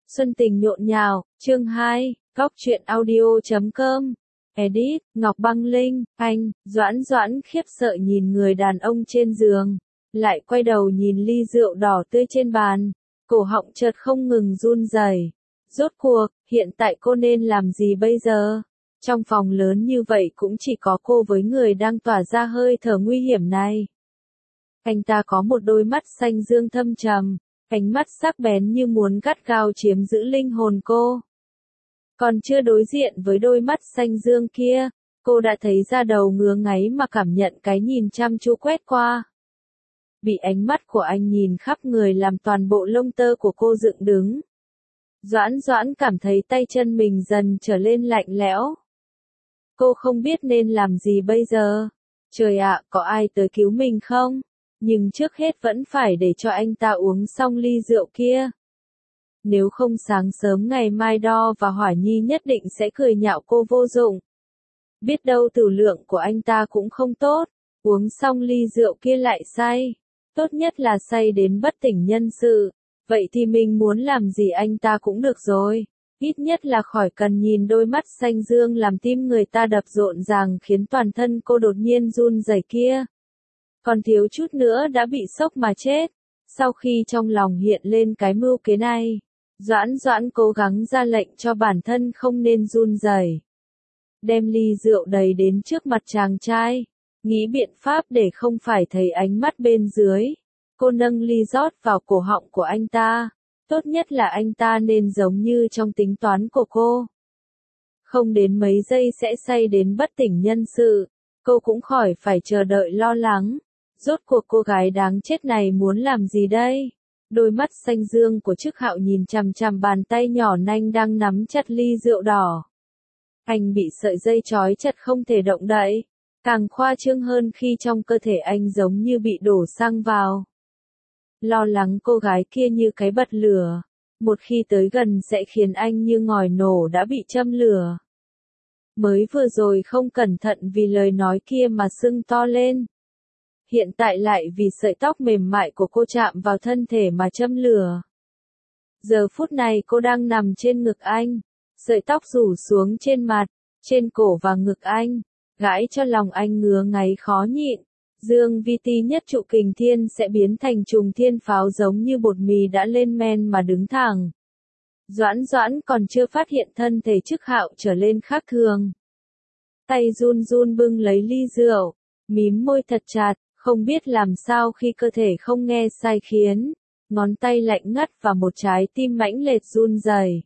Xuân tình nhộn nhào, chương 2, góc truyện audio.com. Edit, Ngọc Băng Linh, anh, Doãn khiếp sợ nhìn người đàn ông trên giường, lại quay đầu nhìn ly rượu đỏ tươi trên bàn, cổ họng chợt không ngừng run rẩy. Rốt cuộc, hiện tại cô nên làm gì bây giờ? Trong phòng lớn như vậy cũng chỉ có cô với người đang tỏa ra hơi thở nguy hiểm này. Anh ta có một đôi mắt xanh dương thâm trầm, ánh mắt sắc bén như muốn gắt gao chiếm giữ linh hồn cô. Còn chưa đối diện với đôi mắt xanh dương kia, cô đã thấy da đầu ngứa ngáy mà cảm nhận cái nhìn chăm chú quét qua. Bị ánh mắt của anh nhìn khắp người làm toàn bộ lông tơ của cô dựng đứng. Doãn cảm thấy tay chân mình dần trở lên lạnh lẽo. Cô không biết nên làm gì bây giờ. Trời ạ, có ai tới cứu mình không? Nhưng trước hết vẫn phải để cho anh ta uống xong ly rượu kia. Nếu không sáng sớm ngày mai Đo và Hỏa Nhi nhất định sẽ cười nhạo cô vô dụng. Biết đâu tử lượng của anh ta cũng không tốt, uống xong ly rượu kia lại say. Tốt nhất là say đến bất tỉnh nhân sự. Vậy thì mình muốn làm gì anh ta cũng được rồi. Ít nhất là khỏi cần nhìn đôi mắt xanh dương làm tim người ta đập rộn ràng khiến toàn thân cô đột nhiên run rẩy kia. Còn thiếu chút nữa đã bị sốc mà chết. Sau khi trong lòng hiện lên cái mưu kế này, Doãn cố gắng ra lệnh cho bản thân không nên run rẩy. Đem ly rượu đầy đến trước mặt chàng trai, nghĩ biện pháp để không phải thấy ánh mắt bên dưới. Cô nâng ly rót vào cổ họng của anh ta. Tốt nhất là anh ta nên giống như trong tính toán của cô. Không đến mấy giây sẽ say đến bất tỉnh nhân sự. Cô cũng khỏi phải chờ đợi lo lắng. Rốt cuộc cô gái đáng chết này muốn làm gì đây? Đôi mắt xanh dương của Trức Hạo nhìn chằm chằm bàn tay nhỏ nanh đang nắm chặt ly rượu đỏ. Anh bị sợi dây trói chặt không thể động đậy. Càng khoa trương hơn khi trong cơ thể anh giống như bị đổ xăng vào. Lo lắng cô gái kia như cái bật lửa. Một khi tới gần sẽ khiến anh như ngòi nổ đã bị châm lửa. Mới vừa rồi không cẩn thận vì lời nói kia mà sưng to lên. Hiện tại lại vì sợi tóc mềm mại của cô chạm vào thân thể mà châm lửa. Giờ phút này cô đang nằm trên ngực anh. Sợi tóc rủ xuống trên mặt, trên cổ và ngực anh. Gãi cho lòng anh ngứa ngáy khó nhịn. Dương vi ti nhất trụ kình thiên sẽ biến thành trùng thiên pháo giống như bột mì đã lên men mà đứng thẳng. Doãn còn chưa phát hiện thân thể Trức Hạo trở lên khác thường. Tay run bưng lấy ly rượu, mím môi thật chặt, không biết làm sao khi cơ thể không nghe sai khiến. Ngón tay lạnh ngắt và một trái tim mãnh liệt run rẩy.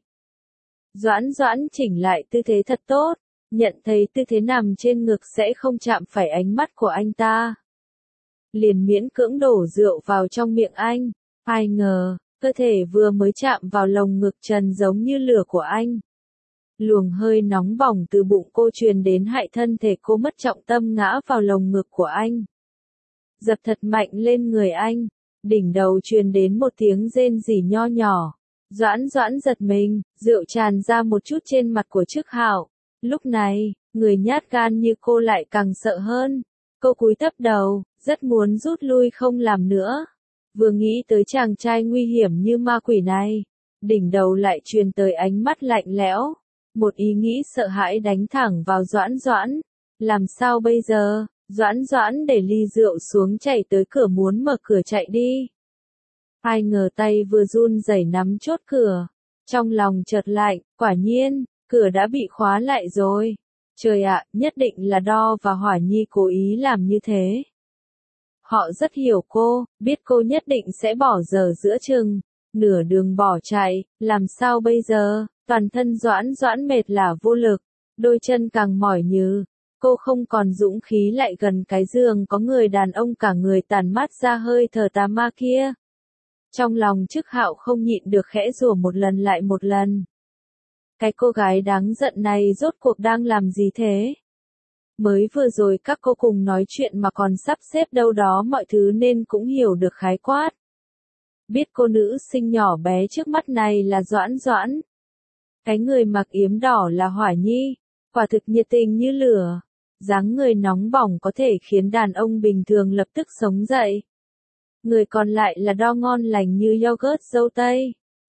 Doãn chỉnh lại tư thế thật tốt, nhận thấy tư thế nằm trên ngực sẽ không chạm phải ánh mắt của anh ta. Liền miễn cưỡng đổ rượu vào trong miệng anh. Ai ngờ, cơ thể vừa mới chạm vào lồng ngực trần giống như lửa của anh. Luồng hơi nóng bỏng từ bụng cô truyền đến hại thân thể cô mất trọng tâm ngã vào lồng ngực của anh. Dập thật mạnh lên người anh, đỉnh đầu truyền đến một tiếng rên rỉ nho nhỏ. Doãn giật mình, rượu tràn ra một chút trên mặt của Trức Hạo. Lúc này, người nhát gan như cô lại càng sợ hơn. Cô cúi thấp đầu, rất muốn rút lui không làm nữa. Vừa nghĩ tới chàng trai nguy hiểm như ma quỷ này, đỉnh đầu lại truyền tới ánh mắt lạnh lẽo. Một ý nghĩ sợ hãi đánh thẳng vào Doãn. Làm sao bây giờ? Doãn để ly rượu xuống chạy tới cửa muốn mở cửa chạy đi. Ai ngờ tay vừa run rẩy nắm chốt cửa. Trong lòng chợt lạnh, quả nhiên, cửa đã bị khóa lại rồi. Trời ạ, nhất định là Đo và Hỏa Nhi cố ý làm như thế. Họ rất hiểu cô, biết cô nhất định sẽ bỏ dở giữa chừng. Nửa đường bỏ chạy, làm sao bây giờ? Toàn thân Doãn mệt lả vô lực, đôi chân càng mỏi nhừ. Cô không còn dũng khí lại gần cái giường có người đàn ông cả người tàn mát ra hơi thở tà ma kia. Trong lòng Trức Hạo không nhịn được khẽ rủa một lần lại một lần. Cái cô gái đáng giận này rốt cuộc đang làm gì thế? Mới vừa rồi các cô cùng nói chuyện mà còn sắp xếp đâu đó mọi thứ nên cũng hiểu được khái quát. Biết cô nữ sinh nhỏ bé trước mắt này là Doãn. Cái người mặc yếm đỏ là Hỏa Nhi, quả thực nhiệt tình như lửa. Dáng người nóng bỏng có thể khiến đàn ông bình thường lập tức sống dậy. Người còn lại là Đo ngon lành như yogurt dâu tây.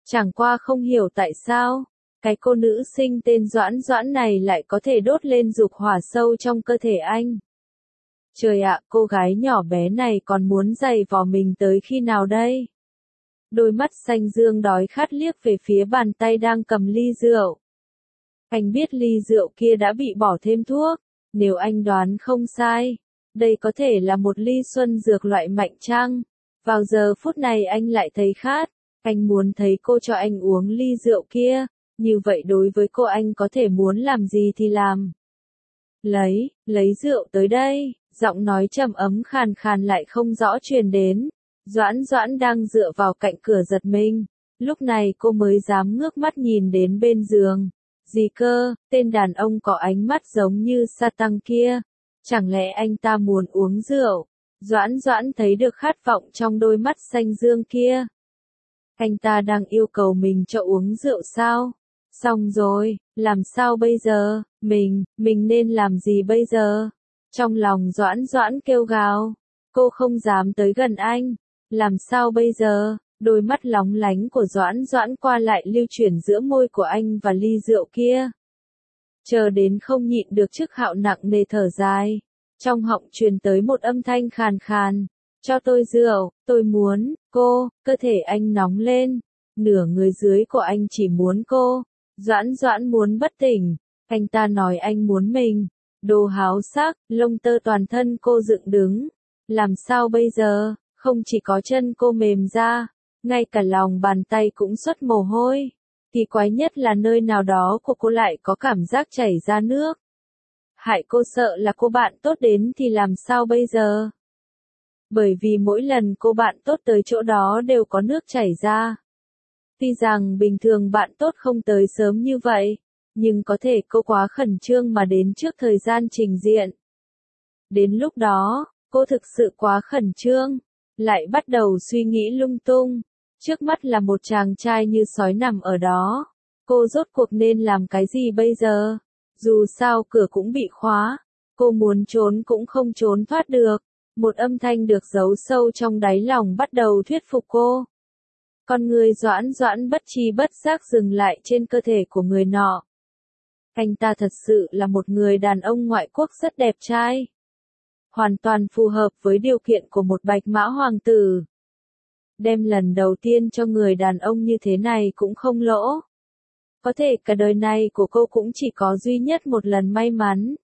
Chẳng qua không hiểu tại sao, cái cô nữ sinh tên Doãn Doãn này lại có thể đốt lên dục hỏa sâu trong cơ thể anh. Trời ạ, cô gái nhỏ bé này còn muốn giày vò mình tới khi nào đây? Đôi mắt xanh dương đói khát liếc về phía bàn tay đang cầm ly rượu. Anh biết ly rượu kia đã bị bỏ thêm thuốc, nếu anh đoán không sai, đây có thể là một ly xuân dược loại mạnh trăng. Vào giờ phút này anh lại thấy khát, anh muốn thấy cô cho anh uống ly rượu kia, như vậy đối với cô anh có thể muốn làm gì thì làm. Lấy rượu tới đây, giọng nói trầm ấm khàn khàn lại không rõ truyền đến. Doãn Doãn đang dựa vào cạnh cửa giật mình, lúc này cô mới dám ngước mắt nhìn đến bên giường. Gì cơ, tên đàn ông có ánh mắt giống như sa tăng kia, chẳng lẽ anh ta muốn uống rượu? Doãn Doãn thấy được khát vọng trong đôi mắt xanh dương kia. Anh ta đang yêu cầu mình cho uống rượu sao? Xong rồi, làm sao bây giờ? Mình nên làm gì bây giờ? Trong lòng Doãn Doãn kêu gào, cô không dám tới gần anh. Làm sao bây giờ? Đôi mắt lóng lánh của Doãn Doãn qua lại lưu chuyển giữa môi của anh và ly rượu kia. Chờ đến không nhịn được Trức Hạo nặng nề thở dài. Trong họng truyền tới một âm thanh khàn khàn. Cho tôi rượu, tôi muốn, cô, cơ thể anh nóng lên. Nửa người dưới của anh chỉ muốn cô. Doãn Doãn muốn bất tỉnh. Anh ta nói anh muốn mình. Đồ háo sắc, lông tơ toàn thân cô dựng đứng. Làm sao bây giờ? Không chỉ có chân cô mềm ra, ngay cả lòng bàn tay cũng xuất mồ hôi. Kỳ quái nhất là nơi nào đó của cô lại có cảm giác chảy ra nước. Hại cô sợ là cô bạn tốt đến thì làm sao bây giờ? Bởi vì mỗi lần cô bạn tốt tới chỗ đó đều có nước chảy ra. Tuy rằng bình thường bạn tốt không tới sớm như vậy, nhưng có thể cô quá khẩn trương mà đến trước thời gian trình diện. Đến lúc đó, cô thực sự quá khẩn trương, lại bắt đầu suy nghĩ lung tung. Trước mắt là một chàng trai như sói nằm ở đó. Cô rốt cuộc nên làm cái gì bây giờ? Dù sao cửa cũng bị khóa. Cô muốn trốn cũng không trốn thoát được. Một âm thanh được giấu sâu trong đáy lòng bắt đầu thuyết phục cô. Con người Doãn Doãn bất tri bất giác dừng lại trên cơ thể của người nọ. Anh ta thật sự là một người đàn ông ngoại quốc rất đẹp trai. Hoàn toàn phù hợp với điều kiện của một bạch mã hoàng tử. Đem lần đầu tiên cho người đàn ông như thế này cũng không lỗ. Có thể cả đời này của cô cũng chỉ có duy nhất một lần may mắn.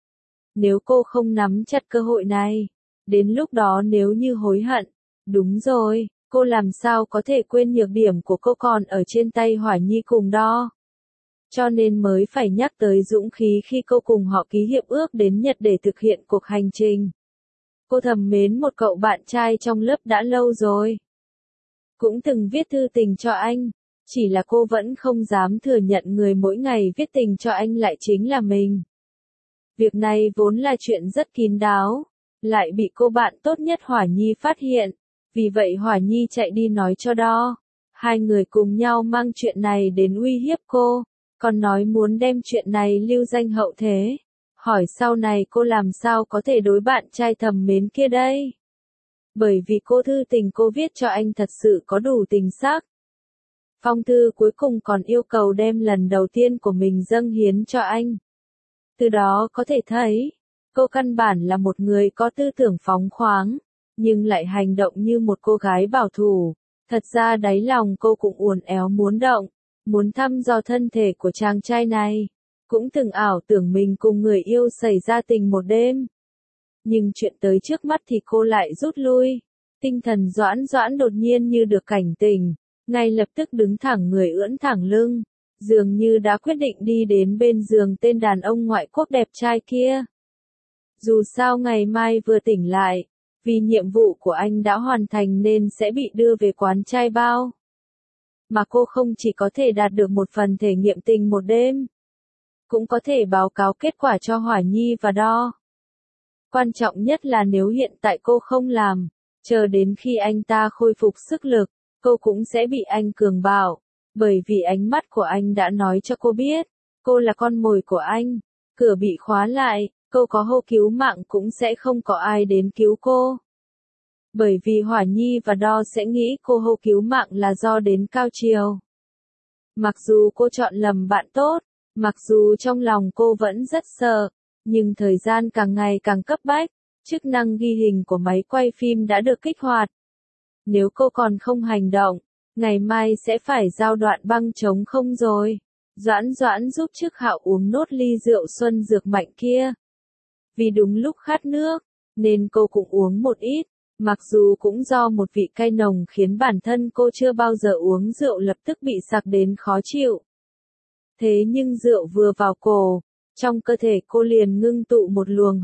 Nếu cô không nắm chặt cơ hội này, đến lúc đó nếu như hối hận, đúng rồi, cô làm sao có thể quên nhược điểm của cô còn ở trên tay Hỏa Nhi cùng đo. Cho nên mới phải nhắc tới dũng khí khi cô cùng họ ký hiệp ước đến Nhật để thực hiện cuộc hành trình. Cô thầm mến một cậu bạn trai trong lớp đã lâu rồi. Cũng từng viết thư tình cho anh, chỉ là cô vẫn không dám thừa nhận người mỗi ngày viết tình cho anh lại chính là mình. Việc này vốn là chuyện rất kín đáo, lại bị cô bạn tốt nhất Hỏa Nhi phát hiện, vì vậy Hỏa Nhi chạy đi nói cho đo. Hai người cùng nhau mang chuyện này đến uy hiếp cô, còn nói muốn đem chuyện này lưu danh hậu thế. Hỏi sau này cô làm sao có thể đối bạn trai thầm mến kia đây? Bởi vì cô thư tình cô viết cho anh thật sự có đủ tình sắc. Phong thư cuối cùng còn yêu cầu đem lần đầu tiên của mình dâng hiến cho anh. Từ đó có thể thấy, cô căn bản là một người có tư tưởng phóng khoáng, nhưng lại hành động như một cô gái bảo thủ. Thật ra đáy lòng cô cũng uốn éo muốn động, muốn thăm dò thân thể của chàng trai này. Cũng từng ảo tưởng mình cùng người yêu xảy ra tình một đêm. Nhưng chuyện tới trước mắt thì cô lại rút lui. Tinh thần Doãn Doãn đột nhiên như được cảnh tỉnh, ngay lập tức đứng thẳng người ưỡn thẳng lưng, dường như đã quyết định đi đến bên giường tên đàn ông ngoại quốc đẹp trai kia. Dù sao ngày mai vừa tỉnh lại, vì nhiệm vụ của anh đã hoàn thành nên sẽ bị đưa về quán trai bao. Mà cô không chỉ có thể đạt được một phần thể nghiệm tình một đêm, cũng có thể báo cáo kết quả cho Hỏa Nhi và đo. Quan trọng nhất là nếu hiện tại cô không làm, chờ đến khi anh ta khôi phục sức lực, cô cũng sẽ bị anh cường bạo, bởi vì ánh mắt của anh đã nói cho cô biết, cô là con mồi của anh. Cửa bị khóa lại, cô có hô cứu mạng cũng sẽ không có ai đến cứu cô. Bởi vì Hỏa Nhi và đo sẽ nghĩ cô hô cứu mạng là do đến cao chiều. Mặc dù cô chọn lầm bạn tốt, mặc dù trong lòng cô vẫn rất sợ, nhưng thời gian càng ngày càng cấp bách, chức năng ghi hình của máy quay phim đã được kích hoạt. Nếu cô còn không hành động, ngày mai sẽ phải giao đoạn băng trống không rồi. Doãn Doãn giúp Trức Hạo uống nốt ly rượu xuân dược mạnh kia. Vì đúng lúc khát nước, nên cô cũng uống một ít, mặc dù cũng do một vị cay nồng khiến bản thân cô chưa bao giờ uống rượu lập tức bị sặc đến khó chịu. Thế nhưng rượu vừa vào cổ, trong cơ thể cô liền ngưng tụ một luồng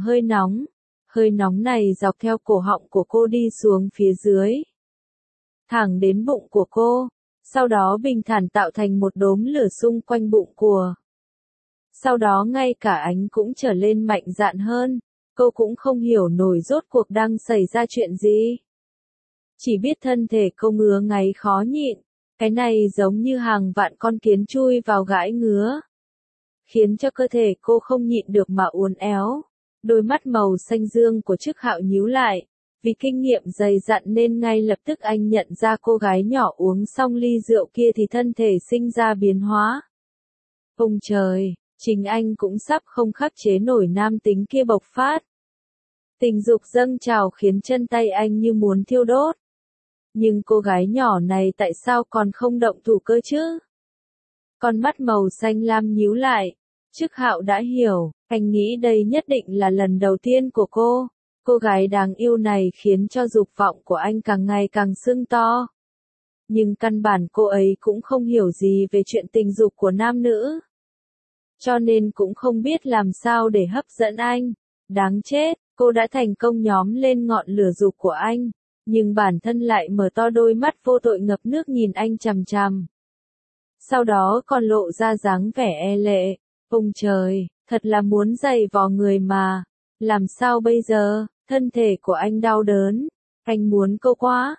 hơi nóng này dọc theo cổ họng của cô đi xuống phía dưới, thẳng đến bụng của cô, sau đó bình thản tạo thành một đốm lửa xung quanh bụng của. Sau đó ngay cả ánh cũng trở lên mạnh dạn hơn, cô cũng không hiểu nổi rốt cuộc đang xảy ra chuyện gì. Chỉ biết thân thể cô ngứa ngáy khó nhịn, cái này giống như hàng vạn con kiến chui vào gãi ngứa, khiến cho cơ thể cô không nhịn được mà uốn éo. Đôi mắt màu xanh dương của Trức Hạo nhíu lại, vì kinh nghiệm dày dặn nên ngay lập tức anh nhận ra cô gái nhỏ uống xong ly rượu kia thì thân thể sinh ra biến hóa. Ông trời, chính anh cũng sắp không khắc chế nổi nam tính kia bộc phát. Tình dục dâng trào khiến chân tay anh như muốn thiêu đốt. Nhưng cô gái nhỏ này tại sao còn không động thủ cơ chứ? Con mắt màu xanh lam nhíu lại, Trức Hạo đã hiểu, anh nghĩ đây nhất định là lần đầu tiên của cô. Cô gái đáng yêu này khiến cho dục vọng của anh càng ngày càng sưng to. Nhưng căn bản cô ấy cũng không hiểu gì về chuyện tình dục của nam nữ. Cho nên cũng không biết làm sao để hấp dẫn anh. Đáng chết, cô đã thành công nhóm lên ngọn lửa dục của anh. Nhưng bản thân lại mở to đôi mắt vô tội ngập nước nhìn anh chằm chằm. Sau đó còn lộ ra dáng vẻ e lệ. Ông trời, thật là muốn giày vò người mà. Làm sao bây giờ, thân thể của anh đau đớn. Anh muốn cô quá,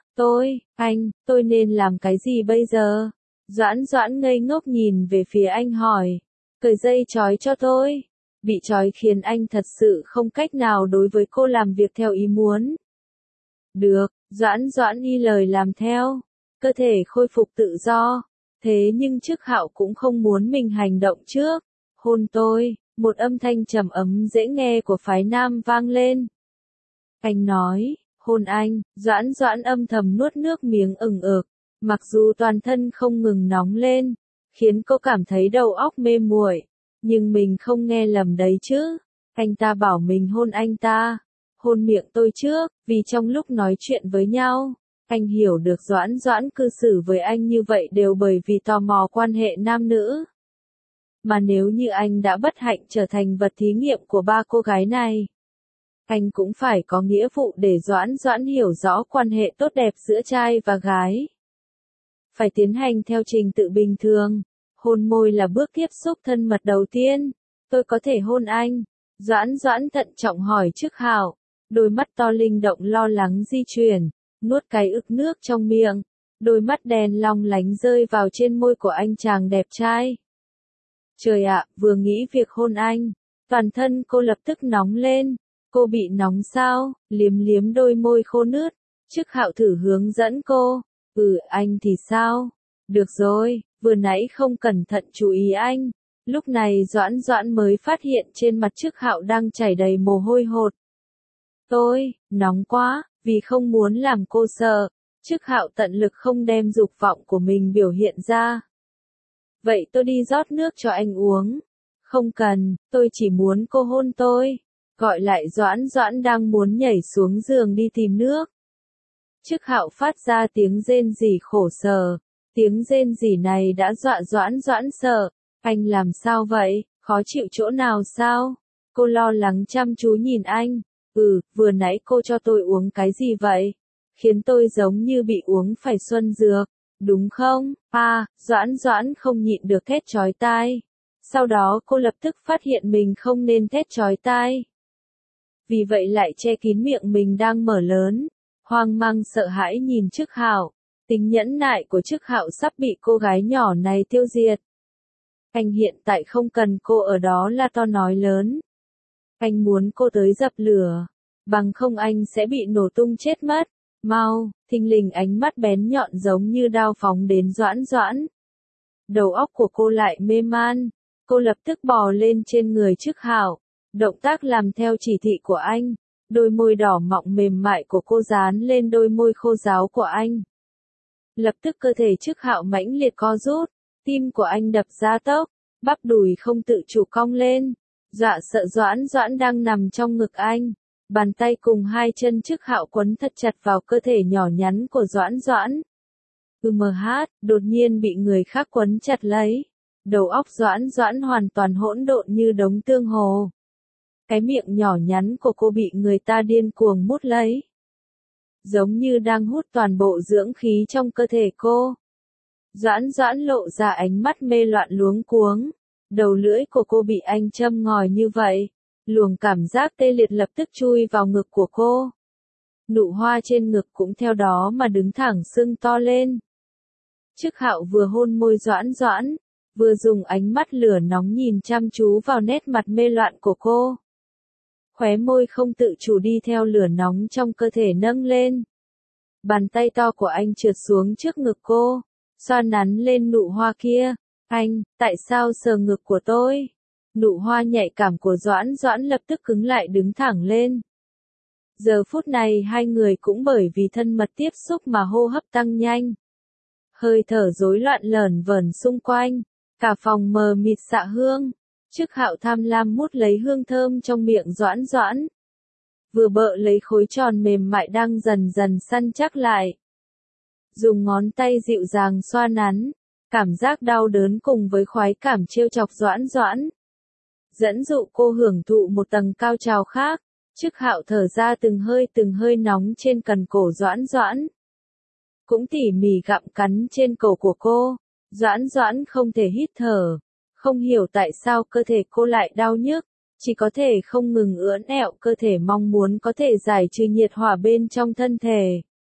tôi nên làm cái gì bây giờ? Doãn Doãn ngây ngốc nhìn về phía anh hỏi. Cởi dây trói cho tôi. Bị trói khiến anh thật sự không cách nào đối với cô làm việc theo ý muốn. Được, Doãn Doãn y lời làm theo. Cơ thể khôi phục tự do. Thế nhưng Trức Hạo cũng không muốn mình hành động trước. Hôn tôi, một âm thanh trầm ấm dễ nghe của phái nam vang lên. Anh nói, hôn anh, Doãn Doãn âm thầm nuốt nước miếng ửng ực, mặc dù toàn thân không ngừng nóng lên, khiến cô cảm thấy đầu óc mê muội, nhưng mình không nghe lầm đấy chứ. Anh ta bảo mình hôn anh ta, hôn miệng tôi trước, vì trong lúc nói chuyện với nhau, anh hiểu được Doãn Doãn cư xử với anh như vậy đều bởi vì tò mò quan hệ nam nữ. Mà nếu như anh đã bất hạnh trở thành vật thí nghiệm của ba cô gái này, anh cũng phải có nghĩa vụ để Doãn Doãn hiểu rõ quan hệ tốt đẹp giữa trai và gái. Phải tiến hành theo trình tự bình thường. Hôn môi là bước tiếp xúc thân mật đầu tiên. Tôi có thể hôn anh? Doãn Doãn thận trọng hỏi Trức Hạo. Đôi mắt to linh động lo lắng di chuyển, nuốt cái ức nước trong miệng. Đôi mắt đen long lánh rơi vào trên môi của anh chàng đẹp trai. Trời ạ, vừa nghĩ việc hôn anh, toàn thân cô lập tức nóng lên. Cô bị nóng sao? Liếm liếm đôi môi khô nướt. Trức Hạo thử hướng dẫn cô. Anh thì sao? Được rồi, vừa nãy không cẩn thận chú ý anh. Lúc này Doãn Doãn mới phát hiện trên mặt Trức Hạo đang chảy đầy mồ hôi hột. Nóng quá, vì không muốn làm cô sợ. Trức Hạo tận lực không đem dục vọng của mình biểu hiện ra. Vậy tôi đi rót nước cho anh uống. Không cần, tôi chỉ muốn cô hôn tôi. Gọi lại Doãn Doãn đang muốn nhảy xuống giường đi tìm nước. Trức Hạo phát ra tiếng rên rỉ khổ sở. Tiếng rên rỉ này đã dọa Doãn Doãn sợ. Anh làm sao vậy? Khó chịu chỗ nào sao? Cô lo lắng chăm chú nhìn anh. Vừa nãy cô cho tôi uống cái gì vậy? Khiến tôi giống như bị uống phải xuân dược, đúng không? Doãn Doãn không nhịn được thét chói tai. Sau đó cô lập tức phát hiện mình không nên thét chói tai. Vì vậy lại che kín miệng mình đang mở lớn, hoang mang sợ hãi nhìn Trức Hạo. Tính nhẫn nại của Trức Hạo sắp bị cô gái nhỏ này tiêu diệt. Anh hiện tại không cần cô ở đó là to nói lớn. Anh muốn cô tới dập lửa, bằng không anh sẽ bị nổ tung chết mất. Mau, thình lình ánh mắt bén nhọn giống như đao phóng đến Doãn Doãn. đầu óc của cô lại mê man. Cô lập tức bò lên trên người Trức Hạo, động tác làm theo chỉ thị của anh. Đôi môi đỏ mọng mềm mại của cô dán lên đôi môi khô ráo của anh. Lập tức cơ thể Trức Hạo mãnh liệt co rút, tim của anh đập ra tốc, bắp đùi không tự chủ cong lên, dọa sợ Doãn Doãn đang nằm trong ngực anh. Bàn tay cùng hai chân Trức Hạo quấn thật chặt vào cơ thể nhỏ nhắn của Doãn Doãn. Đột nhiên bị người khác quấn chặt lấy. Đầu óc Doãn Doãn hoàn toàn hỗn độn như đống tương hồ. Cái miệng nhỏ nhắn của cô bị người ta điên cuồng mút lấy. Giống như đang hút toàn bộ dưỡng khí trong cơ thể cô. Doãn Doãn lộ ra ánh mắt mê loạn luống cuống. Đầu lưỡi của cô bị anh châm ngòi như vậy. Luồng cảm giác tê liệt lập tức chui vào ngực của cô. Nụ hoa trên ngực cũng theo đó mà đứng thẳng sưng to lên. Trức Hạo vừa hôn môi Doãn Doãn, vừa dùng ánh mắt lửa nóng nhìn chăm chú vào nét mặt mê loạn của cô. Khóe môi không tự chủ đi theo lửa nóng trong cơ thể nâng lên. Bàn tay to của anh trượt xuống trước ngực cô, xoa nắn lên nụ hoa kia. Anh, tại sao sờ ngực của tôi? Nụ hoa nhạy cảm của Doãn Doãn lập tức cứng lại đứng thẳng lên. Giờ phút này hai người cũng bởi vì thân mật tiếp xúc mà hô hấp tăng nhanh. Hơi thở rối loạn lởn vởn xung quanh, cả phòng mờ mịt xạ hương. Trức Hạo tham lam mút lấy hương thơm trong miệng Doãn Doãn. Vừa bợ lấy khối tròn mềm mại đang dần dần săn chắc lại. Dùng ngón tay dịu dàng xoa nắn, cảm giác đau đớn cùng với khoái cảm trêu chọc Doãn Doãn. Dẫn dụ cô hưởng thụ một tầng cao trào khác. Trức Hạo thở ra từng hơi nóng trên cần cổ Doãn Doãn. Cũng tỉ mỉ gặm cắn trên cổ của cô. Doãn Doãn không thể hít thở. Không hiểu tại sao cơ thể cô lại đau nhức. Chỉ có thể không ngừng ưỡn ẹo cơ thể mong muốn có thể giải trừ nhiệt hỏa bên trong thân thể.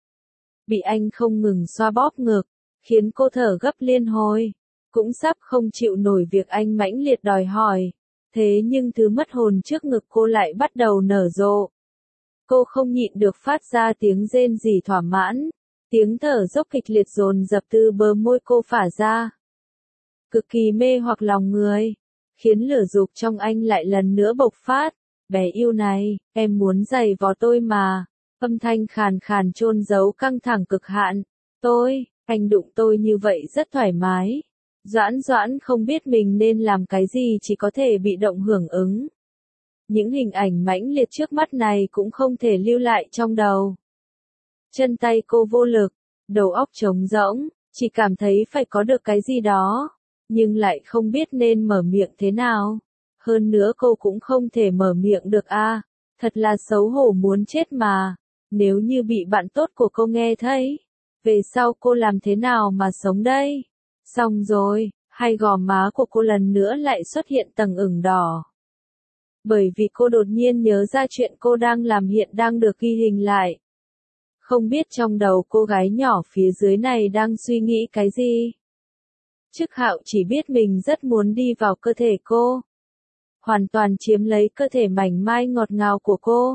Bị anh không ngừng xoa bóp ngực, khiến cô thở gấp liên hồi. Cũng sắp không chịu nổi việc anh mãnh liệt đòi hỏi. Thế nhưng thứ mất hồn trước ngực cô lại bắt đầu nở rộ. Cô không nhịn được phát ra tiếng rên rỉ thỏa mãn. Tiếng thở dốc kịch liệt dồn dập từ bờ môi cô phả ra. Cực kỳ mê hoặc lòng người. Khiến lửa dục trong anh lại lần nữa bộc phát. Bé yêu này, em muốn giày vò tôi mà. Âm thanh khàn khàn chôn giấu căng thẳng cực hạn. Anh đụng tôi như vậy rất thoải mái. Doãn Doãn không biết mình nên làm cái gì, chỉ có thể bị động hưởng ứng. Những hình ảnh mãnh liệt trước mắt này cũng không thể lưu lại trong đầu. Chân tay cô vô lực, đầu óc trống rỗng, chỉ cảm thấy phải có được cái gì đó, nhưng lại không biết nên mở miệng thế nào. Hơn nữa cô cũng không thể mở miệng được a, thật là xấu hổ muốn chết mà. Nếu như bị bạn tốt của cô nghe thấy, về sau cô làm thế nào mà sống đây? Xong rồi, hai gò má của cô lần nữa lại xuất hiện tầng ửng đỏ. Bởi vì cô đột nhiên nhớ ra chuyện cô đang làm hiện đang được ghi hình lại. Không biết trong đầu cô gái nhỏ phía dưới này đang suy nghĩ cái gì. Trức Hạo chỉ biết mình rất muốn đi vào cơ thể cô. Hoàn toàn chiếm lấy cơ thể mảnh mai ngọt ngào của cô.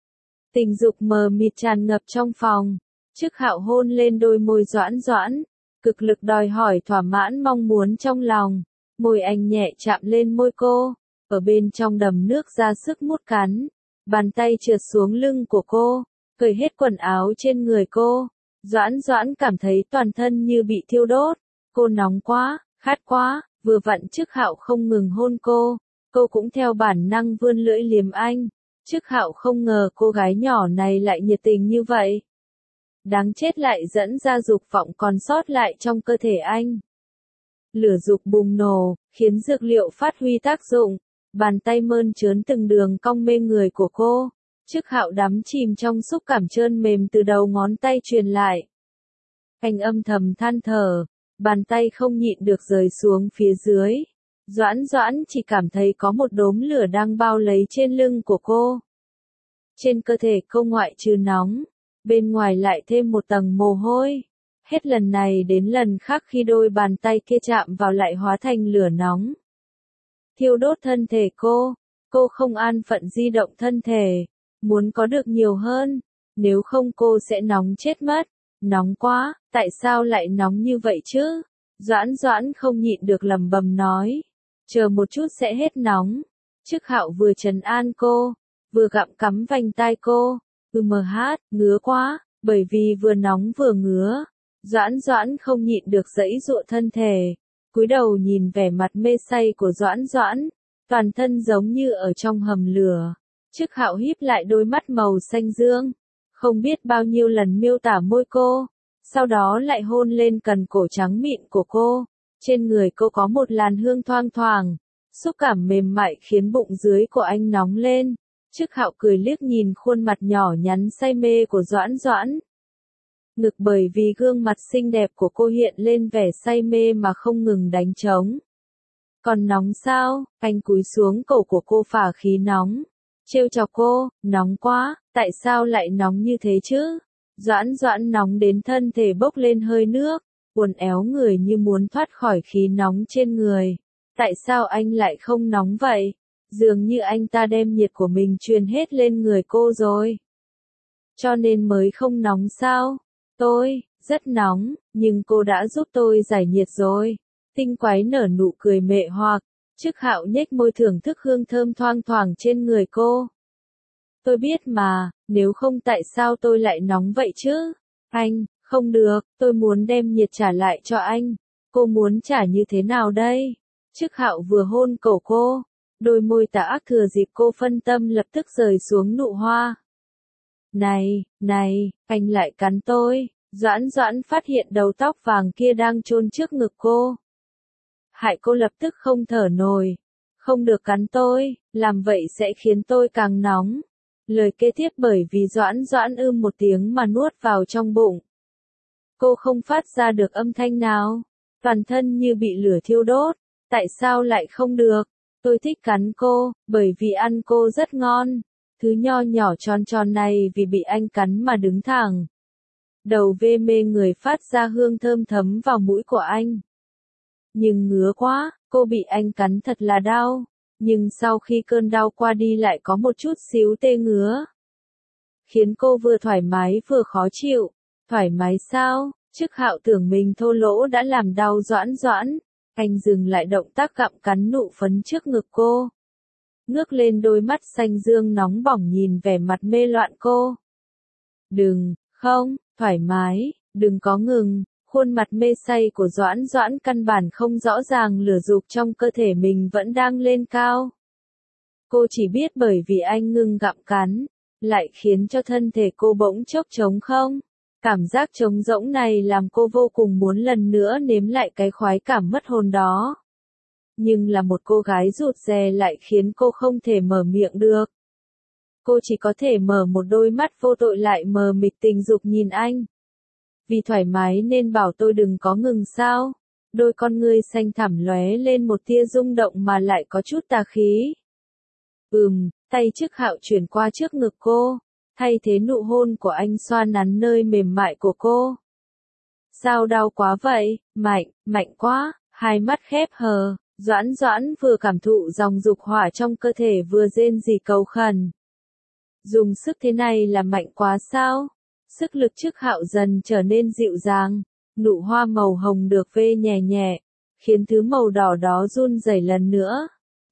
Tình dục mờ mịt tràn ngập trong phòng. Trức Hạo hôn lên đôi môi Doãn Doãn. Cực lực đòi hỏi thỏa mãn mong muốn trong lòng. Môi anh nhẹ chạm lên môi cô. Ở bên trong đầm nước ra sức mút cắn. Bàn tay trượt xuống lưng của cô. Cởi hết quần áo trên người cô. Doãn Doãn cảm thấy toàn thân như bị thiêu đốt. Cô nóng quá, khát quá. Vừa vặn Trức Hạo không ngừng hôn cô. Cô cũng theo bản năng vươn lưỡi liếm anh. Trức Hạo không ngờ cô gái nhỏ này lại nhiệt tình như vậy. Đáng chết lại dẫn ra dục vọng còn sót lại trong cơ thể anh. Lửa dục bùng nổ, khiến dược liệu phát huy tác dụng. Bàn tay mơn trớn từng đường cong mê người của cô. Trức Hạo đắm chìm trong xúc cảm trơn mềm từ đầu ngón tay truyền lại. Anh âm thầm than thở, bàn tay không nhịn được rời xuống phía dưới. Doãn Doãn chỉ cảm thấy có một đốm lửa đang bao lấy trên lưng của cô. Trên cơ thể cô ngoại trừ nóng, bên ngoài lại thêm một tầng mồ hôi. Hết lần này đến lần khác khi đôi bàn tay kia chạm vào lại hóa thành lửa nóng. Thiêu đốt thân thể cô không an phận di động thân thể, muốn có được nhiều hơn, nếu không cô sẽ nóng chết mất. Nóng quá, tại sao lại nóng như vậy chứ? Doãn Doãn không nhịn được lẩm bẩm nói. Chờ một chút sẽ hết nóng. Chức Hạo vừa trấn an cô, vừa gặm cắm vành tai cô. Ngứa quá, bởi vì vừa nóng vừa ngứa. Doãn Doãn không nhịn được giãy giụa thân thể. Cúi đầu nhìn vẻ mặt mê say của Doãn Doãn. Toàn thân giống như ở trong hầm lửa. Chức Hạo híp lại đôi mắt màu xanh dương. Không biết bao nhiêu lần miêu tả môi cô. Sau đó lại hôn lên cần cổ trắng mịn của cô. Trên người cô có một làn hương thoang thoảng. Xúc cảm mềm mại khiến bụng dưới của anh nóng lên. Chức Hạo cười liếc nhìn khuôn mặt nhỏ nhắn say mê của Doãn Doãn. Ngực bởi vì gương mặt xinh đẹp của cô hiện lên vẻ say mê mà không ngừng đánh trống. Còn nóng sao? Anh cúi xuống cổ của cô phả khí nóng. Trêu chọc cô, nóng quá, tại sao lại nóng như thế chứ? Doãn Doãn nóng đến thân thể bốc lên hơi nước, uốn éo người như muốn thoát khỏi khí nóng trên người. Tại sao anh lại không nóng vậy? Dường như anh ta đem nhiệt của mình truyền hết lên người cô rồi. Cho nên mới không nóng sao? Tôi, rất nóng, nhưng cô đã giúp tôi giải nhiệt rồi. Tinh quái nở nụ cười mệ hoặc, Chức Hạo nhếch môi thưởng thức hương thơm thoang thoảng trên người cô. Tôi biết mà, nếu không tại sao tôi lại nóng vậy chứ? Anh, không được, tôi muốn đem nhiệt trả lại cho anh. Cô muốn trả như thế nào đây? Chức Hạo vừa hôn cổ cô, đôi môi tà ác thừa dịp cô phân tâm lập tức rời xuống nụ hoa. Này, anh lại cắn tôi. Doãn Doãn phát hiện đầu tóc vàng kia đang chôn trước ngực cô. Hại cô lập tức không thở nổi. Không được cắn tôi, làm vậy sẽ khiến tôi càng nóng. Lời kế tiếp bởi vì Doãn Doãn một tiếng mà nuốt vào trong bụng. Cô không phát ra được âm thanh nào. Toàn thân như bị lửa thiêu đốt. Tại sao lại không được? Tôi thích cắn cô, bởi vì ăn cô rất ngon. Thứ nho nhỏ tròn tròn này vì bị anh cắn mà đứng thẳng. Đầu vê mê người phát ra hương thơm thấm vào mũi của anh. Nhưng ngứa quá, cô bị anh cắn thật là đau. Nhưng sau khi cơn đau qua đi lại có một chút xíu tê ngứa. Khiến cô vừa thoải mái vừa khó chịu. Thoải mái sao? Chức Hạo tưởng mình thô lỗ đã làm đau Doãn Doãn. Anh dừng lại động tác gặm cắn nụ phấn trước ngực cô. Ngước lên đôi mắt xanh dương nóng bỏng nhìn vẻ mặt mê loạn cô. Không, thoải mái, đừng có ngừng. Khuôn mặt mê say của Doãn Doãn căn bản không rõ ràng lửa dục trong cơ thể mình vẫn đang lên cao. Cô chỉ biết bởi vì anh ngừng gặm cắn, lại khiến cho thân thể cô bỗng chốc trống không. Cảm giác trống rỗng này làm cô vô cùng muốn lần nữa nếm lại cái khoái cảm mất hồn đó. Nhưng là một cô gái rụt rè lại khiến cô không thể mở miệng được. Cô chỉ có thể mở một đôi mắt vô tội lại mờ mịt tình dục nhìn anh. Vì thoải mái nên bảo tôi đừng có ngừng sao? Đôi con ngươi xanh thẳm lóe lên một tia rung động mà lại có chút tà khí. Tay Chức Hạo chuyển qua trước ngực cô, thay thế nụ hôn của anh xoa nắn nơi mềm mại của cô. Sao đau quá vậy? Mạnh quá, hai mắt khép hờ, Doãn Doãn vừa cảm thụ dòng dục hỏa trong cơ thể vừa rên rỉ cầu khẩn. Dùng sức thế này là mạnh quá sao? Sức lực Chức Hạo dần trở nên dịu dàng, nụ hoa màu hồng được vê nhẹ nhẹ, khiến thứ màu đỏ đó run rẩy lần nữa.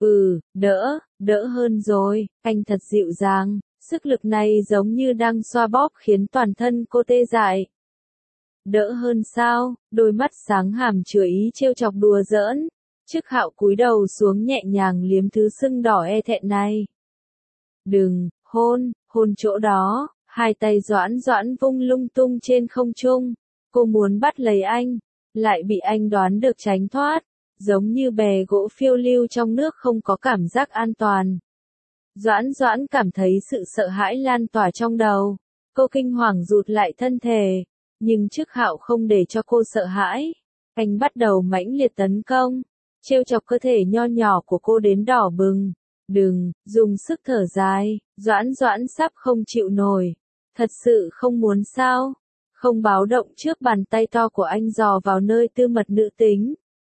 Đỡ hơn rồi, anh thật dịu dàng, sức lực này giống như đang xoa bóp khiến toàn thân cô tê dại. Đỡ hơn sao? Đôi mắt sáng hàm chứa ý trêu chọc đùa giỡn. Chức Hạo cúi đầu xuống nhẹ nhàng liếm thứ sưng đỏ e thẹn này. Đừng, hôn chỗ đó. Hai tay Doãn Doãn vung lung tung trên không trung. Cô muốn bắt lấy anh, lại bị anh đoán được tránh thoát. Giống như bè gỗ phiêu lưu trong nước không có cảm giác an toàn. Doãn Doãn cảm thấy sự sợ hãi lan tỏa trong đầu. Cô kinh hoàng rụt lại thân thể. Nhưng Chức Hạo không để cho cô sợ hãi. Anh bắt đầu mãnh liệt tấn công. Trêu chọc cơ thể nho nhỏ của cô đến đỏ bừng. Đừng, dùng sức thở dài. Doãn Doãn sắp không chịu nổi. Thật sự không muốn sao? Không báo động trước bàn tay to của anh dò vào nơi tư mật nữ tính.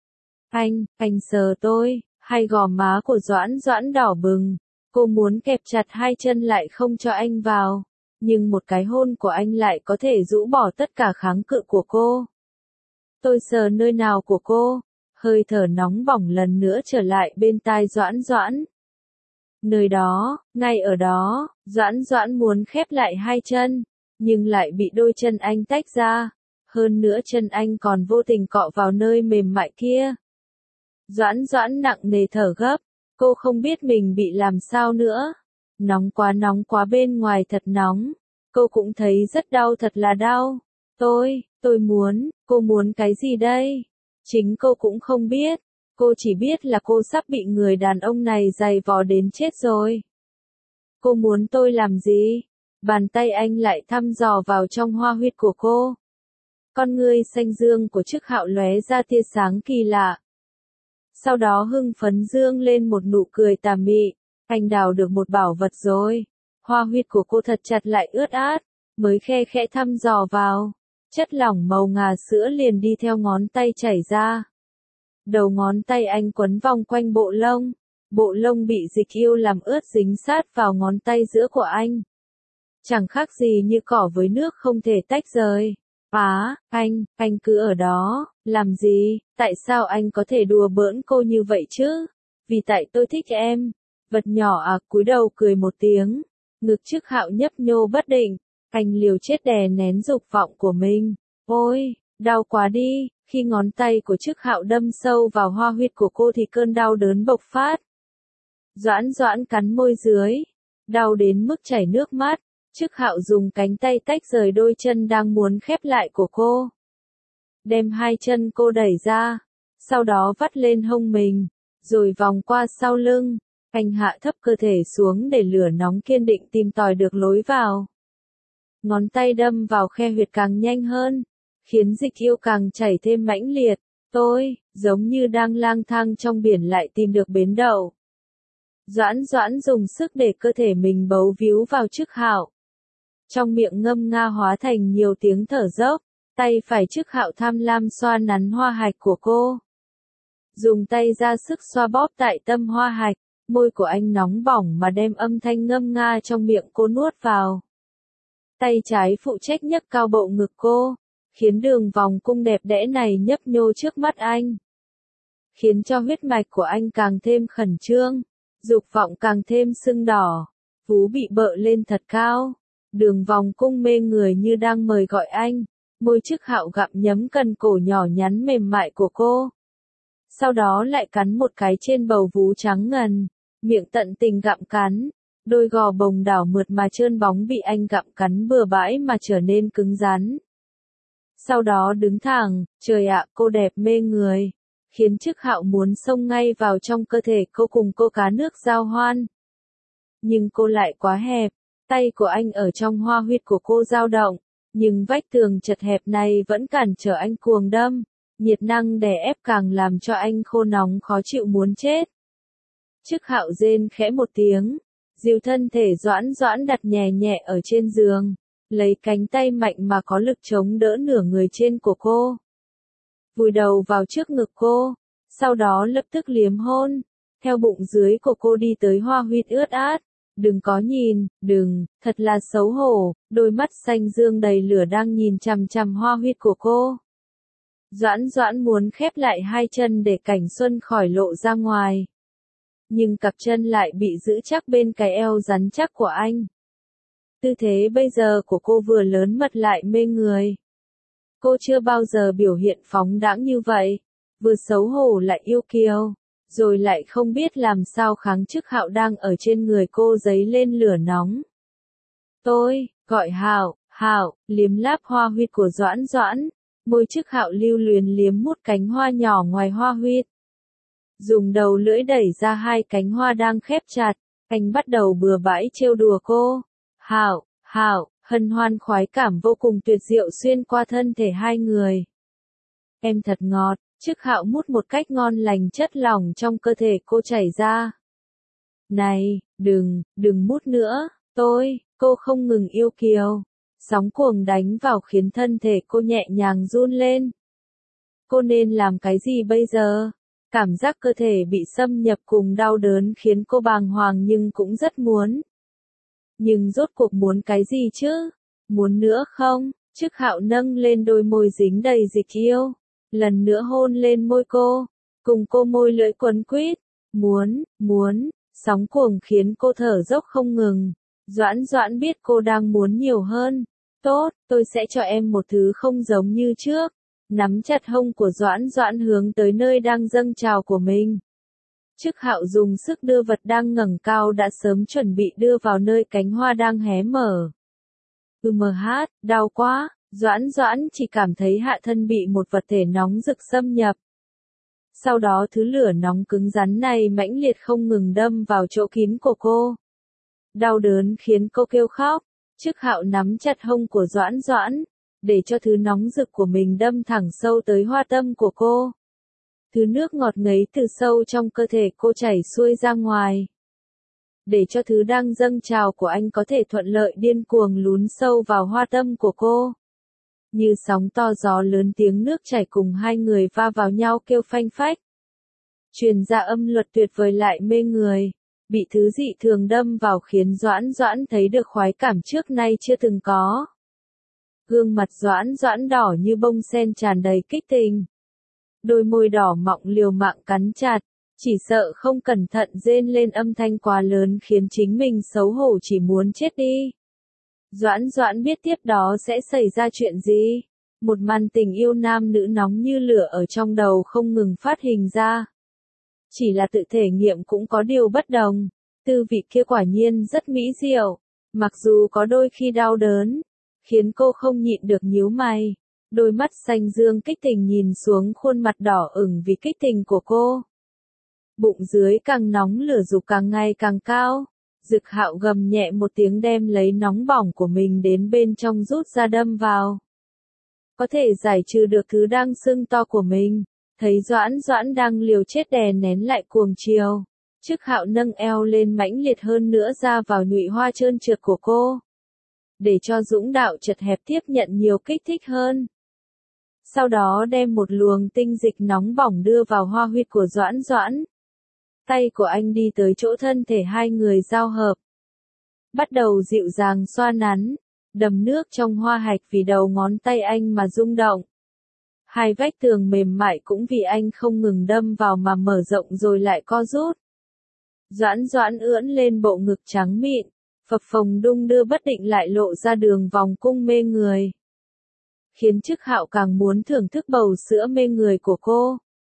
Anh sờ tôi, hai gò má của Doãn Doãn đỏ bừng. Cô muốn kẹp chặt hai chân lại không cho anh vào. Nhưng một cái hôn của anh lại có thể rũ bỏ tất cả kháng cự của cô. Tôi sờ nơi nào của cô, hơi thở nóng bỏng lần nữa trở lại bên tai Doãn Doãn. Nơi đó, ngay ở đó, Doãn Doãn muốn khép lại hai chân, nhưng lại bị đôi chân anh tách ra. Hơn nữa chân anh còn vô tình cọ vào nơi mềm mại kia. Doãn Doãn nặng nề thở gấp, cô không biết mình bị làm sao nữa. Nóng quá bên ngoài thật nóng. Cô cũng thấy rất đau, thật là đau. Tôi muốn, cô muốn cái gì đây? Chính cô cũng không biết. Cô chỉ biết là cô sắp bị người đàn ông này giày vò đến chết rồi. Cô muốn tôi làm gì? Bàn tay anh lại thăm dò vào trong hoa huyệt của cô. Con ngươi xanh dương của Trức Hạo lóe ra tia sáng kỳ lạ. Sau đó hưng phấn dương lên một nụ cười tà mị. Anh đào được một bảo vật rồi. Hoa huyệt của cô thật chặt lại ướt át, mới khe khẽ thăm dò vào. Chất lỏng màu ngà sữa liền đi theo ngón tay chảy ra. Đầu ngón tay anh quấn vòng quanh bộ lông bị dịch yêu làm ướt dính sát vào ngón tay giữa của anh. Chẳng khác gì như cỏ với nước không thể tách rời. Anh cứ ở đó, làm gì, tại sao anh có thể đùa bỡn cô như vậy chứ? Vì tại tôi thích em. Vật nhỏ cúi đầu cười một tiếng. Ngực Trức Hạo nhấp nhô bất định. Anh liều chết đè nén dục vọng của mình. Ôi, đau quá đi. Khi ngón tay của Trức Hạo đâm sâu vào hoa huyệt của cô thì cơn đau đớn bộc phát. Doãn Doãn cắn môi dưới. Đau đến mức chảy nước mắt. Trức Hạo dùng cánh tay tách rời đôi chân đang muốn khép lại của cô. Đem hai chân cô đẩy ra. Sau đó vắt lên hông mình. Rồi vòng qua sau lưng. Anh hạ thấp cơ thể xuống để lửa nóng kiên định tìm tòi được lối vào. Ngón tay đâm vào khe huyệt càng nhanh hơn, khiến dịch yêu càng chảy thêm mãnh liệt. Tôi, giống như đang lang thang trong biển lại tìm được bến đậu. Doãn Doãn dùng sức để cơ thể mình bấu víu vào Trức Hạo. Trong miệng ngâm nga hóa thành nhiều tiếng thở dốc, tay phải Trức Hạo tham lam xoa nắn hoa hạch của cô. Dùng tay ra sức xoa bóp tại tâm hoa hạch. Môi của anh nóng bỏng mà đem âm thanh ngâm nga trong miệng cô nuốt vào. Tay trái phụ trách nhấc cao bộ ngực cô, khiến đường vòng cung đẹp đẽ này nhấp nhô trước mắt anh. Khiến cho huyết mạch của anh càng thêm khẩn trương, dục vọng càng thêm sưng đỏ, vú bị bợ lên thật cao. Đường vòng cung mê người như đang mời gọi anh, môi Trức Hạo gặm nhấm cần cổ nhỏ nhắn mềm mại của cô. Sau đó lại cắn một cái trên bầu vú trắng ngần. Miệng tận tình gặm cắn, đôi gò bồng đảo mượt mà trơn bóng bị anh gặm cắn bừa bãi mà trở nên cứng rắn. Sau đó đứng thẳng, trời ạ, cô đẹp mê người, khiến Trức Hạo muốn xông ngay vào trong cơ thể cô cùng cô cá nước giao hoan. Nhưng cô lại quá hẹp, tay của anh ở trong hoa huyệt của cô dao động, nhưng vách tường chật hẹp này vẫn cản trở anh cuồng đâm, nhiệt năng đè ép càng làm cho anh khô nóng khó chịu muốn chết. Trức Hạo rên khẽ một tiếng, dìu thân thể Doãn Doãn đặt nhẹ nhẹ ở trên giường, lấy cánh tay mạnh mà có lực chống đỡ nửa người trên của cô. Vùi đầu vào trước ngực cô, sau đó lập tức liếm hôn, theo bụng dưới của cô đi tới hoa huyệt ướt át. Đừng có nhìn, đừng, thật là xấu hổ, đôi mắt xanh dương đầy lửa đang nhìn chằm chằm hoa huyệt của cô. Doãn Doãn muốn khép lại hai chân để cảnh xuân khỏi lộ ra ngoài. Nhưng cặp chân lại bị giữ chắc bên cái eo rắn chắc của anh. Tư thế bây giờ của cô vừa lớn mật lại mê người. Cô chưa bao giờ biểu hiện phóng đãng như vậy, vừa xấu hổ lại yêu kiều, rồi lại không biết làm sao kháng Trức Hạo đang ở trên người cô dấy lên lửa nóng. Tôi, gọi Hạo, Hạo, liếm láp hoa huyệt của Doãn Doãn, môi Trức Hạo lưu luyến liếm mút cánh hoa nhỏ ngoài hoa huyệt. Dùng đầu lưỡi đẩy ra hai cánh hoa đang khép chặt, anh bắt đầu bừa bãi trêu đùa cô. Hạo, Hạo, hân hoan khoái cảm vô cùng tuyệt diệu xuyên qua thân thể hai người. Em thật ngọt, Trức Hạo mút một cách ngon lành chất lỏng trong cơ thể cô chảy ra. Này, đừng mút nữa, cô không ngừng yêu kiều. Sóng cuồng đánh vào khiến thân thể cô nhẹ nhàng run lên. Cô nên làm cái gì bây giờ? Cảm giác cơ thể bị xâm nhập cùng đau đớn khiến cô bàng hoàng nhưng cũng rất muốn. Nhưng rốt cuộc muốn cái gì chứ? Muốn nữa không? Trức Hạo nâng lên đôi môi dính đầy dịch yêu. lần nữa hôn lên môi cô, cùng cô môi lưỡi quấn quýt, muốn, sóng cuồng khiến cô thở dốc không ngừng. Doãn Doãn biết cô đang muốn nhiều hơn. Tốt, tôi sẽ cho em một thứ không giống như trước. Nắm chặt hông của Doãn Doãn hướng tới nơi đang dâng trào của mình. Chức Hạo dùng sức đưa vật đang ngẩng cao đã sớm chuẩn bị đưa vào nơi cánh hoa đang hé mở. Đau quá, Doãn Doãn chỉ cảm thấy hạ thân bị một vật thể nóng rực xâm nhập. Sau đó thứ lửa nóng cứng rắn này mãnh liệt không ngừng đâm vào chỗ kín của cô. Đau đớn khiến cô kêu khóc. Chức Hạo nắm chặt hông của Doãn Doãn, để cho thứ nóng rực của mình đâm thẳng sâu tới hoa tâm của cô. Thứ nước ngọt ngấy từ sâu trong cơ thể cô chảy xuôi ra ngoài. Để cho thứ đang dâng trào của anh có thể thuận lợi điên cuồng lún sâu vào hoa tâm của cô. Như sóng to gió lớn tiếng nước chảy cùng hai người va vào nhau kêu phanh phách. Truyền ra âm luật tuyệt vời lại mê người. Bị thứ dị thường đâm vào khiến Doãn Doãn thấy được khoái cảm trước nay chưa từng có. Gương mặt Doãn Doãn đỏ như bông sen tràn đầy kích tình. Đôi môi đỏ mọng liều mạng cắn chặt, chỉ sợ không cẩn thận rên lên âm thanh quá lớn khiến chính mình xấu hổ chỉ muốn chết đi. Doãn Doãn biết tiếp đó sẽ xảy ra chuyện gì. Một màn tình yêu nam nữ nóng như lửa ở trong đầu không ngừng phát hình ra. Chỉ là tự thể nghiệm cũng có điều bất đồng. Tư vị kia quả nhiên rất mỹ diệu. Mặc dù có đôi khi đau đớn, khiến cô không nhịn được nhíu mày. Đôi mắt xanh dương kích tình nhìn xuống khuôn mặt đỏ ửng vì kích tình của cô. Bụng dưới càng nóng lửa dục càng ngày càng cao. Dực Hạo gầm nhẹ một tiếng đem lấy nóng bỏng của mình đến bên trong rút ra đâm vào. Có thể giải trừ được thứ đang sưng to của mình. Thấy Doãn Doãn đang liều chết đè nén lại cuồng chiều. Chức Hạo nâng eo lên mãnh liệt hơn nữa ra vào nhụy hoa trơn trượt của cô. Để cho dũng đạo chật hẹp tiếp nhận nhiều kích thích hơn. Sau đó đem một luồng tinh dịch nóng bỏng đưa vào hoa huyệt của Doãn Doãn. Tay của anh đi tới chỗ thân thể hai người giao hợp. Bắt đầu dịu dàng xoa nắn, đầm nước trong hoa hạch vì đầu ngón tay anh mà rung động. Hai vách tường mềm mại cũng vì anh không ngừng đâm vào mà mở rộng rồi lại co rút. Doãn Doãn ưỡn lên bộ ngực trắng mịn, phập phồng đung đưa bất định lại lộ ra đường vòng cung mê người. Khiến Chức Hạo càng muốn thưởng thức bầu sữa mê người của cô.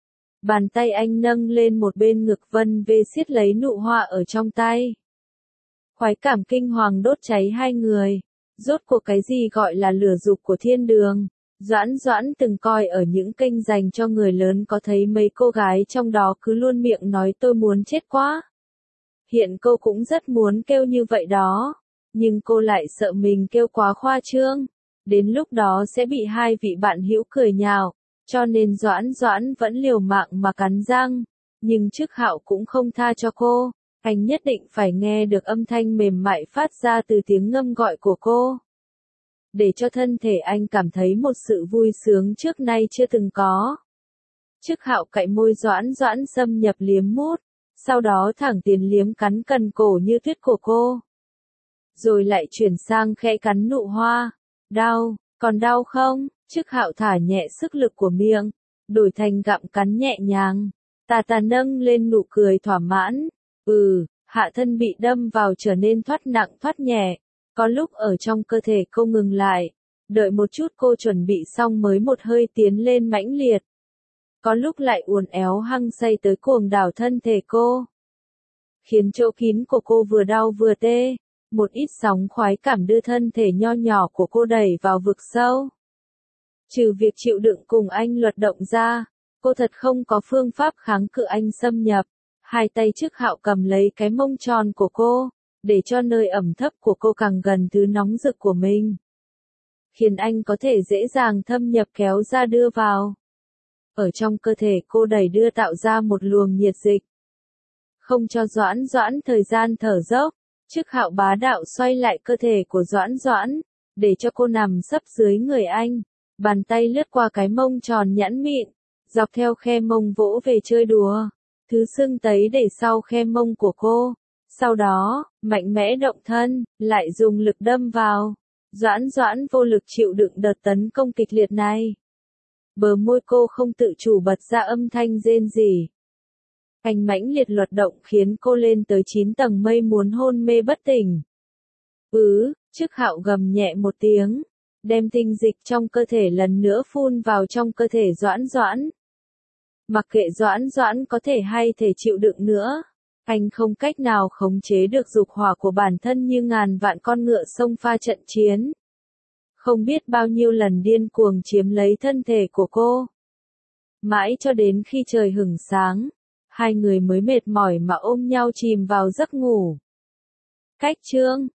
Bàn tay anh nâng lên một bên ngực vân vê siết lấy nụ hoa ở trong tay. Khoái cảm kinh hoàng đốt cháy hai người. Rốt cuộc cái gì gọi là lửa dục của thiên đường. Doãn Doãn từng coi ở những kênh dành cho người lớn có thấy mấy cô gái trong đó cứ luôn miệng nói tôi muốn chết quá. Hiện cô cũng rất muốn kêu như vậy đó. Nhưng cô lại sợ mình kêu quá khoa trương. Đến lúc đó sẽ bị hai vị bạn hữu cười nhạo. Cho nên Doãn Doãn vẫn liều mạng mà cắn răng. Nhưng Chức Hạo cũng không tha cho cô. Anh nhất định phải nghe được âm thanh mềm mại phát ra từ tiếng ngâm gọi của cô. Để cho thân thể anh cảm thấy một sự vui sướng trước nay chưa từng có. Chức Hạo cạy môi Doãn Doãn xâm nhập liếm mút. Sau đó thẳng tiền liếm cắn cần cổ như tuyết của cô. Rồi lại chuyển sang khẽ cắn nụ hoa. Đau, còn đau không? Chức Hạo thả nhẹ sức lực của miệng, đổi thành gặm cắn nhẹ nhàng. Tà nâng lên nụ cười thỏa mãn. Hạ thân bị đâm vào trở nên thoát nặng thoát nhẹ. Có lúc ở trong cơ thể cô ngừng lại. Đợi một chút cô chuẩn bị xong mới một hơi tiến lên mãnh liệt. Có lúc lại uốn éo hăng say tới cuồng đảo thân thể cô. Khiến chỗ kín của cô vừa đau vừa tê. Một ít sóng khoái cảm đưa thân thể nho nhỏ của cô đẩy vào vực sâu. Trừ việc chịu đựng cùng anh luật động ra, cô thật không có phương pháp kháng cự anh xâm nhập. Hai tay Chức Hạo cầm lấy cái mông tròn của cô, để cho nơi ẩm thấp của cô càng gần thứ nóng rực của mình. Khiến anh có thể dễ dàng thâm nhập kéo ra đưa vào. Ở trong cơ thể cô đẩy đưa tạo ra một luồng nhiệt dịch. Không cho Doãn Doãn thời gian thở dốc, Chức Hạo bá đạo xoay lại cơ thể của Doãn Doãn, để cho cô nằm sấp dưới người anh. Bàn tay lướt qua cái mông tròn nhẵn mịn, dọc theo khe mông vỗ về chơi đùa. Thứ sưng tấy để sau khe mông của cô. Sau đó, mạnh mẽ động thân, lại dùng lực đâm vào. Doãn Doãn vô lực chịu đựng đợt tấn công kịch liệt này. Bờ môi cô không tự chủ bật ra âm thanh rên rỉ. Anh mãnh liệt luật động khiến cô lên tới 9 tầng mây muốn hôn mê bất tỉnh. Chức Hạo gầm nhẹ một tiếng, đem tinh dịch trong cơ thể lần nữa phun vào trong cơ thể Doãn Doãn. Mặc kệ Doãn Doãn có thể hay thể chịu đựng nữa, anh không cách nào khống chế được dục hỏa của bản thân như ngàn vạn con ngựa xông pha trận chiến. Không biết bao nhiêu lần điên cuồng chiếm lấy thân thể của cô. Mãi cho đến khi trời hửng sáng, hai người mới mệt mỏi mà ôm nhau chìm vào giấc ngủ. Cách chương